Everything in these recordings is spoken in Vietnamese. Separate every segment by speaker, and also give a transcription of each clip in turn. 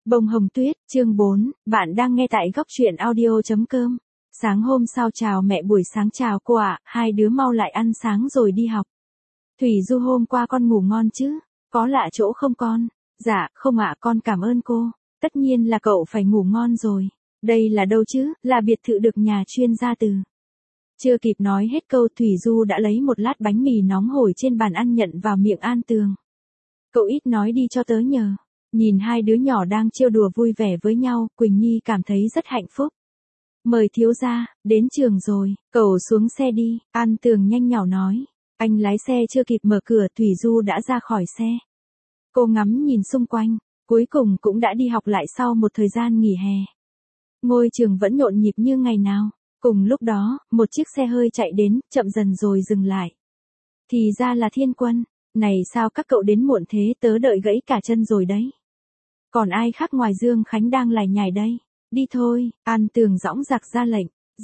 Speaker 1: Bông hồng tuyết, chương 4, bạn đang nghe tại góc truyện audio.com. Sáng hôm sau chào mẹ, buổi sáng chào cô ạ, hai đứa mau lại ăn sáng rồi đi học. Thủy Du, hôm qua con ngủ ngon chứ? Có lạ chỗ không con? Dạ, không ạ, con cảm ơn cô. Tất nhiên là cậu phải ngủ ngon rồi. Đây là đâu chứ, là biệt thự được nhà chuyên gia từ. Chưa kịp nói hết câu Thủy Du đã lấy một lát bánh mì nóng hổi trên bàn ăn nhận vào miệng An Tường. Cậu ít nói đi cho tớ nhờ. Nhìn hai đứa nhỏ đang trêu đùa vui vẻ với nhau, Quỳnh Nhi cảm thấy rất hạnh phúc. Mời thiếu gia, đến trường rồi, cậu xuống xe đi, An Tường nhanh nhỏ nói. Anh lái xe chưa kịp mở cửa, Thủy Du đã ra khỏi xe. Cô ngắm nhìn xung quanh, cuối cùng cũng đã đi học lại sau một thời gian nghỉ hè. Ngôi trường vẫn nhộn nhịp như ngày nào. Cùng lúc đó, một chiếc xe hơi chạy đến, chậm dần rồi dừng lại. Thì ra là Thiên Quân. Này sao các cậu đến muộn thế, tớ đợi gãy cả chân rồi đấy. Còn ai khác ngoài Dương Khánh đang lải nhải đây? Đi thôi, An Tường dõng dạc ra lệnh.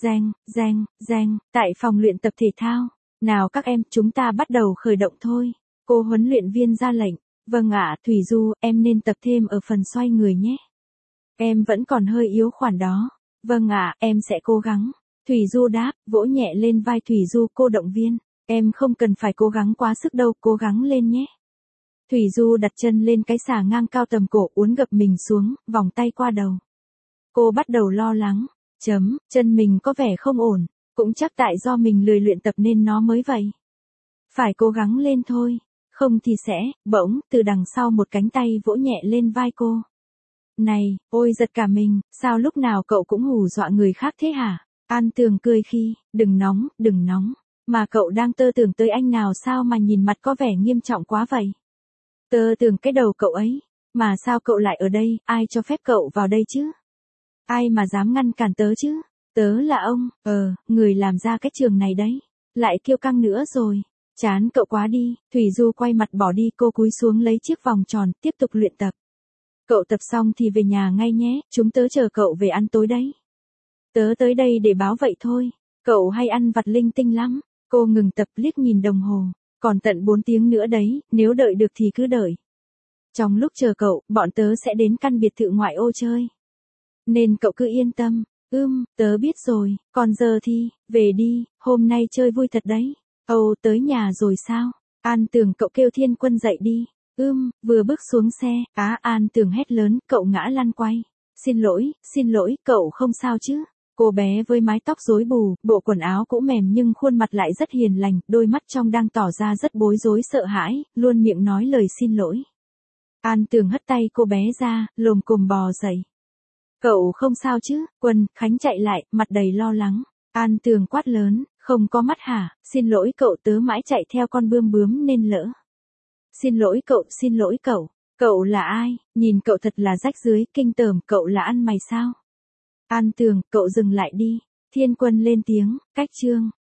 Speaker 1: Reng, tại phòng luyện tập thể thao. Nào các em, chúng ta bắt đầu khởi động thôi. Cô huấn luyện viên ra lệnh. Vâng ạ, Thủy Du, em nên tập thêm ở phần xoay người nhé. Em vẫn còn hơi yếu khoản đó. Vâng ạ, em sẽ cố gắng. Thủy Du đáp, vỗ nhẹ lên vai Thủy Du, cô động viên. Em không cần phải cố gắng quá sức đâu, cố gắng lên nhé. Thủy Du đặt chân lên cái xà ngang cao tầm cổ, uốn gập mình xuống, vòng tay qua đầu. Cô bắt đầu lo lắng. Chân mình có vẻ không ổn, cũng chắc tại do mình lười luyện tập nên nó mới vậy. Phải cố gắng lên thôi, không thì sẽ, bỗng, từ đằng sau một cánh tay vỗ nhẹ lên vai cô. Này, ôi giật cả mình, sao lúc nào cậu cũng hù dọa người khác thế hả? An Tường cười khi, đừng nóng. Mà cậu đang tơ tưởng tới anh nào sao mà nhìn mặt có vẻ nghiêm trọng quá vậy? Tơ tưởng cái đầu cậu ấy, mà sao cậu lại ở đây, ai cho phép cậu vào đây chứ? Ai mà dám ngăn cản tớ chứ? Tớ là ông, người làm ra cái trường này đấy. Lại kiêu căng nữa rồi. Chán cậu quá đi, Thủy Du quay mặt bỏ đi, cô cúi xuống lấy chiếc vòng tròn, tiếp tục luyện tập. Cậu tập xong thì về nhà ngay nhé, chúng tớ chờ cậu về ăn tối đấy. Tớ tới đây để báo vậy thôi, cậu hay ăn vặt linh tinh lắm. Cô ngừng tập, liếc nhìn đồng hồ, còn tận 4 tiếng nữa đấy, nếu đợi được thì cứ đợi. Trong lúc chờ cậu, bọn tớ sẽ đến căn biệt thự ngoại ô chơi. Nên cậu cứ yên tâm. Tớ biết rồi, còn giờ thì, về đi, hôm nay chơi vui thật đấy. Tới nhà rồi sao? An Tường, cậu kêu Thiên Quân dậy đi. Vừa bước xuống xe, An Tường hét lớn, cậu ngã lăn quay. Xin lỗi, cậu không sao chứ? Cô bé với mái tóc rối bù, bộ quần áo cũ mềm nhưng khuôn mặt lại rất hiền lành, đôi mắt trong đang tỏ ra rất bối rối sợ hãi, luôn miệng nói lời xin lỗi. An Tường hất tay cô bé ra, lồm cồm bò dậy. Cậu không sao chứ? Quân Khánh chạy lại, mặt đầy lo lắng. An Tường quát lớn, không có mắt hả? Xin lỗi cậu, tớ mãi chạy theo con bướm nên lỡ. Xin lỗi cậu. Cậu là ai? Nhìn cậu thật là rách rưới, kinh tởm, cậu là ăn mày sao? An Tường, cậu dừng lại đi. Thiên Quân lên tiếng, cách chương.